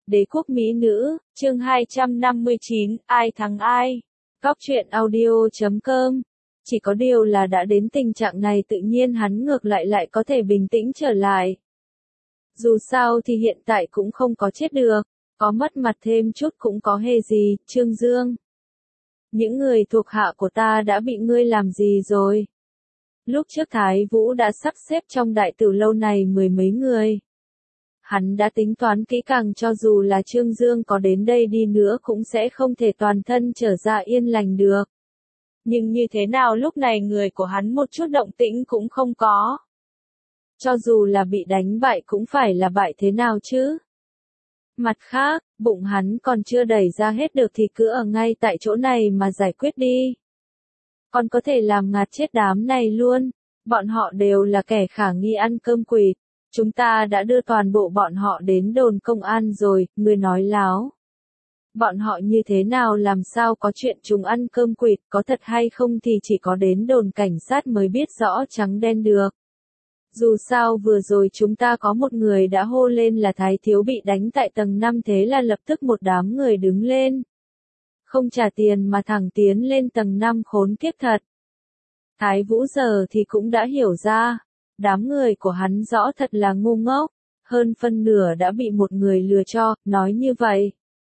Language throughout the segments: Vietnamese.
Đế quốc mỹ nữ, chương 259, ai thắng ai? Góc truyện audio.com. Chỉ có điều là đã đến tình trạng này tự nhiên hắn ngược lại có thể bình tĩnh trở lại. Dù sao thì hiện tại cũng không có chết được, có mất mặt thêm chút cũng có hề gì, Trương Dương. Những người thuộc hạ của ta đã bị ngươi làm gì rồi? Lúc trước Thái Vũ đã sắp xếp trong đại tử lâu này mười mấy người. Hắn đã tính toán kỹ càng cho dù là Trương Dương có đến đây đi nữa cũng sẽ không thể toàn thân trở ra yên lành được. Nhưng như thế nào lúc này người của hắn một chút động tĩnh cũng không có. Cho dù là bị đánh bại cũng phải là bại thế nào chứ? Mặt khác, bụng hắn còn chưa đẩy ra hết được thì cứ ở ngay tại chỗ này mà giải quyết đi. Còn có thể làm ngạt chết đám này luôn, bọn họ đều là kẻ khả nghi ăn cơm quỵt. Chúng ta đã đưa toàn bộ bọn họ đến đồn công an rồi, ngươi nói láo. Bọn họ như thế nào làm sao có chuyện chúng ăn cơm quỵt, có thật hay không thì chỉ có đến đồn cảnh sát mới biết rõ trắng đen được. Dù sao vừa rồi chúng ta có một người đã hô lên là Thái Thiếu bị đánh tại tầng 5 thế là lập tức một đám người đứng lên. Không trả tiền mà thẳng tiến lên tầng 5 khốn kiếp thật. Thái Vũ giờ thì cũng đã hiểu ra. Đám người của hắn rõ thật là ngu ngốc, hơn phân nửa đã bị một người lừa cho, nói như vậy.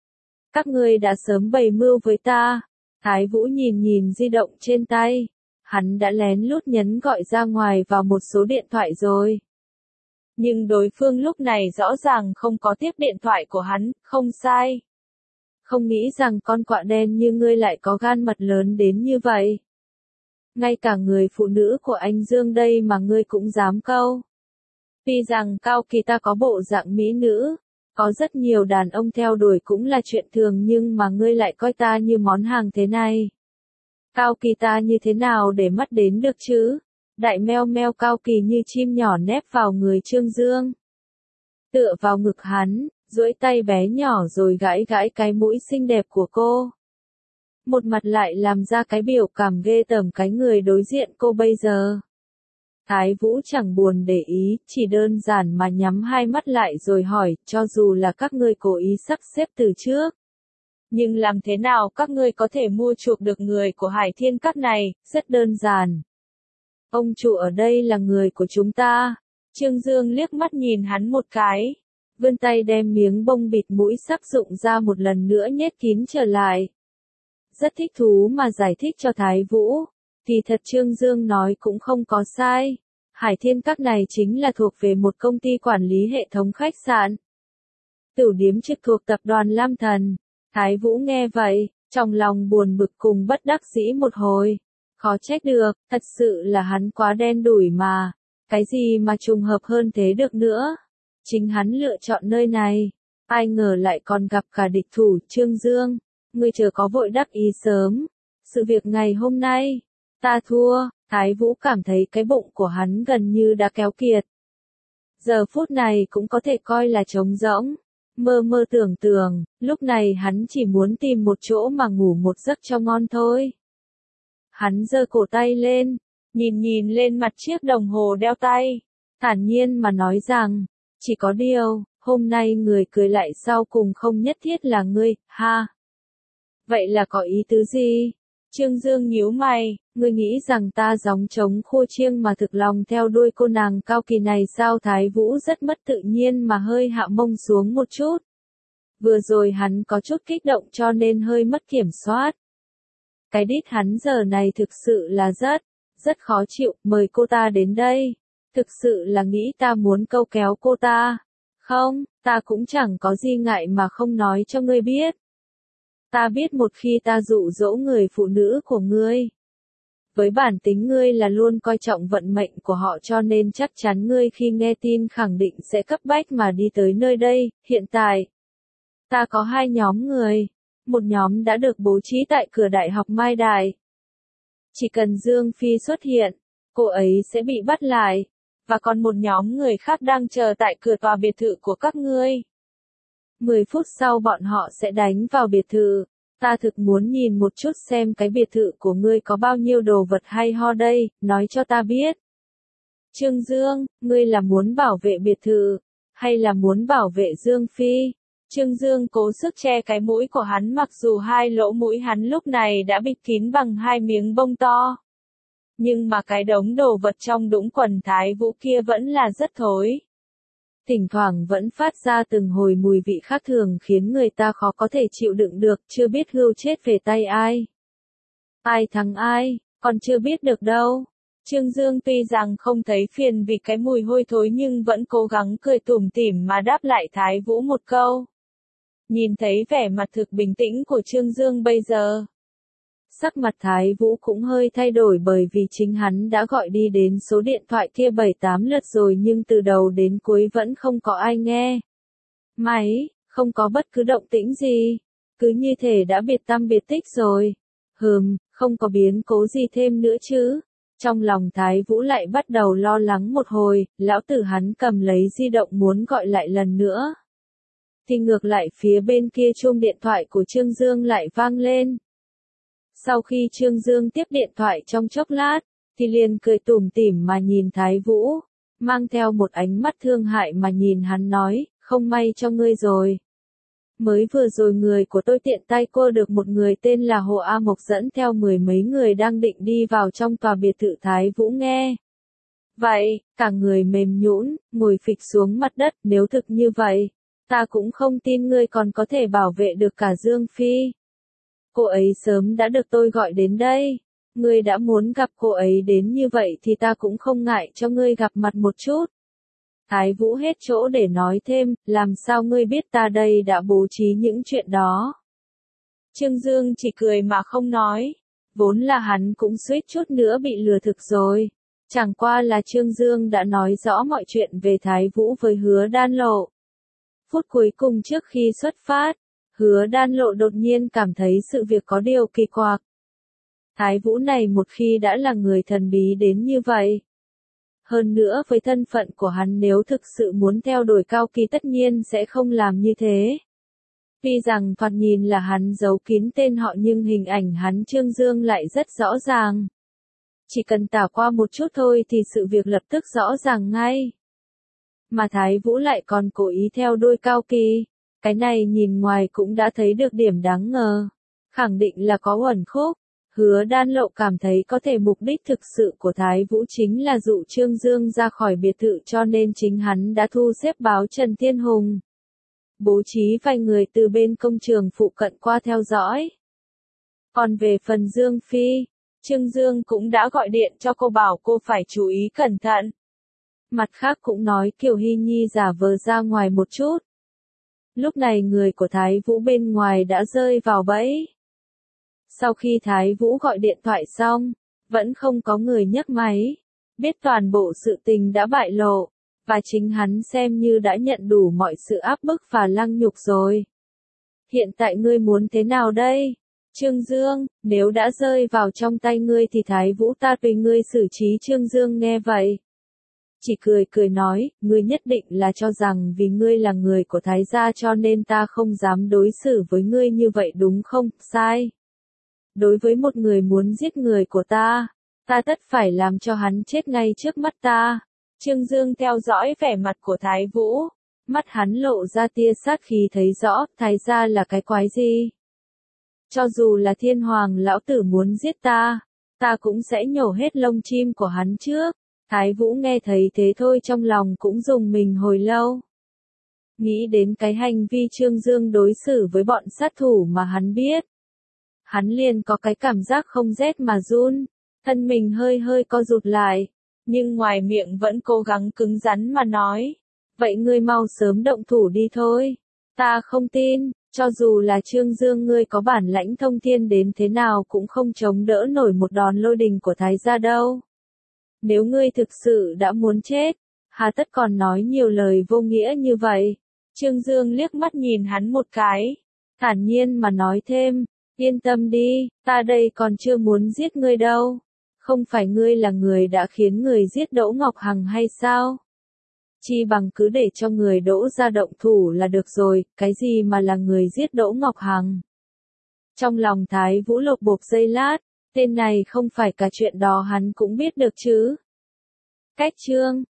Các ngươi đã sớm bày mưu với ta. Thái Vũ nhìn di động trên tay. Hắn đã lén lút nhấn gọi ra ngoài vào một số điện thoại rồi. Nhưng đối phương lúc này rõ ràng không có tiếp điện thoại của hắn, không sai. Không nghĩ rằng con quạ đen như ngươi lại có gan mật lớn đến như vậy. Ngay cả người phụ nữ của anh Dương đây mà ngươi cũng dám câu. Tuy rằng Cao Kỳ ta có bộ dạng mỹ nữ, có rất nhiều đàn ông theo đuổi cũng là chuyện thường nhưng mà ngươi lại coi ta như món hàng thế này. Cao Kỳ ta như thế nào để mắt đến được chứ? Đại meo meo Cao Kỳ như chim nhỏ nép vào người Trương Dương. Tựa vào ngực hắn, duỗi tay bé nhỏ rồi gãi cái mũi xinh đẹp của cô. Một mặt lại làm ra cái biểu cảm ghê tởm cái người đối diện cô bây giờ. Thái Vũ chẳng buồn để ý, chỉ đơn giản mà nhắm hai mắt lại rồi hỏi, cho dù là các ngươi cố ý sắp xếp từ trước. Nhưng làm thế nào các ngươi có thể mua chuộc được người của Hải Thiên Các này, rất đơn giản. Ông chủ ở đây là người của chúng ta. Trương Dương liếc mắt nhìn hắn một cái. Vươn tay đem miếng bông bịt mũi sắp dụng ra một lần nữa nhét kín trở lại. Rất thích thú mà giải thích cho Thái Vũ. Thì thật Trương Dương nói cũng không có sai. Hải Thiên Các này chính là thuộc về một công ty quản lý hệ thống khách sạn. Tửu điếm trực thuộc tập đoàn Lam Thần. Thái Vũ nghe vậy, trong lòng buồn bực cùng bất đắc dĩ một hồi. Khó trách được, thật sự là hắn quá đen đủi mà. Cái gì mà trùng hợp hơn thế được nữa. Chính hắn lựa chọn nơi này. Ai ngờ lại còn gặp cả địch thủ Trương Dương. Ngươi chờ có vội đắc ý sớm. Sự việc ngày hôm nay, ta thua. Thái Vũ cảm thấy cái bụng của hắn gần như đã kéo kiệt. Giờ phút này cũng có thể coi là trống rỗng. Mơ tưởng, lúc này hắn chỉ muốn tìm một chỗ mà ngủ một giấc cho ngon thôi. Hắn giơ cổ tay lên, nhìn lên mặt chiếc đồng hồ đeo tay, thản nhiên mà nói rằng, chỉ có điều, hôm nay người cười lại sau cùng không nhất thiết là ngươi, ha. Vậy là có ý tứ gì? Trương Dương nhíu mày, ngươi nghĩ rằng ta gióng trống khô chiêng mà thực lòng theo đuôi cô nàng Cao Kỳ này sao? Thái Vũ rất mất tự nhiên mà hơi hạ mông xuống một chút. Vừa rồi hắn có chút kích động cho nên hơi mất kiểm soát. Cái đít hắn giờ này thực sự là rất khó chịu, mời cô ta đến đây. Thực sự là nghĩ ta muốn câu kéo cô ta. Không, ta cũng chẳng có gì ngại mà không nói cho ngươi biết. Ta biết một khi ta dụ dỗ người phụ nữ của ngươi. Với bản tính ngươi là luôn coi trọng vận mệnh của họ cho nên chắc chắn ngươi khi nghe tin khẳng định sẽ cấp bách mà đi tới nơi đây. Hiện tại, ta có hai nhóm người. Một nhóm đã được bố trí tại cửa Đại học Mai Đài. Chỉ cần Dương Phi xuất hiện, cô ấy sẽ bị bắt lại. Và còn một nhóm người khác đang chờ tại cửa tòa biệt thự của các ngươi. 10 phút sau bọn họ sẽ đánh vào biệt thự. Ta thực muốn nhìn một chút xem cái biệt thự của ngươi có bao nhiêu đồ vật hay ho đây, nói cho ta biết. Trương Dương, ngươi là muốn bảo vệ biệt thự, hay là muốn bảo vệ Dương Phi? Trương Dương cố sức che cái mũi của hắn mặc dù hai lỗ mũi hắn lúc này đã bịt kín bằng hai miếng bông to. Nhưng mà cái đống đồ vật trong đũng quần Thái Vũ kia vẫn là rất thối. Thỉnh thoảng vẫn phát ra từng hồi mùi vị khác thường khiến người ta khó có thể chịu đựng được, chưa biết hươu chết về tay ai. Ai thắng ai, còn chưa biết được đâu. Trương Dương tuy rằng không thấy phiền vì cái mùi hôi thối nhưng vẫn cố gắng cười tủm tỉm mà đáp lại Thái Vũ một câu. Nhìn thấy vẻ mặt thực bình tĩnh của Trương Dương bây giờ. Sắc mặt Thái Vũ cũng hơi thay đổi bởi vì chính hắn đã gọi đi đến số điện thoại kia 7-8 lượt rồi nhưng từ đầu đến cuối vẫn không có ai nghe. Máy, không có bất cứ động tĩnh gì. Cứ như thể đã biệt tăm biệt tích rồi. Không có biến cố gì thêm nữa chứ. Trong lòng Thái Vũ lại bắt đầu lo lắng một hồi, lão tử hắn cầm lấy di động muốn gọi lại lần nữa. Thì ngược lại phía bên kia chuông điện thoại của Trương Dương lại vang lên. Sau khi Trương Dương tiếp điện thoại trong chốc lát, thì liền cười tủm tỉm mà nhìn Thái Vũ, mang theo một ánh mắt thương hại mà nhìn hắn nói, không may cho ngươi rồi. Mới vừa rồi người của tôi tiện tay cua được một người tên là Hồ A Mộc dẫn theo 10 mấy người đang định đi vào trong tòa biệt thự Thái Vũ nghe. Vậy, cả người mềm nhũn, ngồi phịch xuống mặt đất, nếu thực như vậy, ta cũng không tin ngươi còn có thể bảo vệ được cả Dương Phi. Cô ấy sớm đã được tôi gọi đến đây. Ngươi đã muốn gặp cô ấy đến như vậy thì ta cũng không ngại cho ngươi gặp mặt một chút. Thái Vũ hết chỗ để nói thêm, làm sao ngươi biết ta đây đã bố trí những chuyện đó. Trương Dương chỉ cười mà không nói. Vốn là hắn cũng suýt chút nữa bị lừa thực rồi. Chẳng qua là Trương Dương đã nói rõ mọi chuyện về Thái Vũ với Hứa Đan Lộ. Phút cuối cùng trước khi xuất phát, Hứa Đan Lộ đột nhiên cảm thấy sự việc có điều kỳ quặc. Thái Vũ này một khi đã là người thần bí đến như vậy. Hơn nữa với thân phận của hắn nếu thực sự muốn theo đuổi Cao Kỳ tất nhiên sẽ không làm như thế. Tuy rằng thoạt nhìn là hắn giấu kín tên họ nhưng hình ảnh hắn Trương Dương lại rất rõ ràng. Chỉ cần tả qua một chút thôi thì sự việc lập tức rõ ràng ngay. Mà Thái Vũ lại còn cố ý theo đuôi Cao Kỳ. Cái này nhìn ngoài cũng đã thấy được điểm đáng ngờ. Khẳng định là có uẩn khúc. Hứa Đan Lộ cảm thấy có thể mục đích thực sự của Thái Vũ chính là dụ Trương Dương ra khỏi biệt thự cho nên chính hắn đã thu xếp báo Trần Thiên Hùng. Bố trí vài người từ bên công trường phụ cận qua theo dõi. Còn về phần Dương Phi, Trương Dương cũng đã gọi điện cho cô bảo cô phải chú ý cẩn thận. Mặt khác cũng nói Kiều Hy Nhi giả vờ ra ngoài một chút. Lúc này người của Thái Vũ bên ngoài đã rơi vào bẫy. Sau khi Thái Vũ gọi điện thoại xong, vẫn không có người nhấc máy. Biết toàn bộ sự tình đã bại lộ, và chính hắn xem như đã nhận đủ mọi sự áp bức và lăng nhục rồi. Hiện tại ngươi muốn thế nào đây? Trương Dương, nếu đã rơi vào trong tay ngươi thì Thái Vũ ta tùy ngươi xử trí. Trương Dương nghe vậy. Chỉ cười nói, ngươi nhất định là cho rằng vì ngươi là người của Thái gia cho nên ta không dám đối xử với ngươi như vậy đúng không? Sai. Đối với một người muốn giết người của ta tất phải làm cho hắn chết ngay trước mắt ta. Trương Dương theo dõi vẻ mặt của Thái Vũ. Mắt hắn lộ ra tia sát khí thấy rõ, Thái gia là cái quái gì. Cho dù là Thiên Hoàng lão tử muốn giết ta cũng sẽ nhổ hết lông chim của hắn trước. Thái Vũ nghe thấy thế thôi trong lòng cũng rùng mình hồi lâu. Nghĩ đến cái hành vi Trương Dương đối xử với bọn sát thủ mà hắn biết. Hắn liền có cái cảm giác không rét mà run, thân mình hơi co rụt lại, nhưng ngoài miệng vẫn cố gắng cứng rắn mà nói. Vậy ngươi mau sớm động thủ đi thôi. Ta không tin, cho dù là Trương Dương ngươi có bản lãnh thông thiên đến thế nào cũng không chống đỡ nổi một đòn lôi đình của Thái gia đâu. Nếu ngươi thực sự đã muốn chết, hà tất còn nói nhiều lời vô nghĩa như vậy. Trương Dương liếc mắt nhìn hắn một cái, thản nhiên mà nói thêm, yên tâm đi, ta đây còn chưa muốn giết ngươi đâu. Không phải ngươi là người đã khiến người giết Đỗ Ngọc Hằng hay sao? Chi bằng cứ để cho người Đỗ ra động thủ là được rồi, cái gì mà là người giết Đỗ Ngọc Hằng? Trong lòng Thái Vũ lột bột giây lát, tên này không phải cả chuyện đó hắn cũng biết được chứ. Cách chương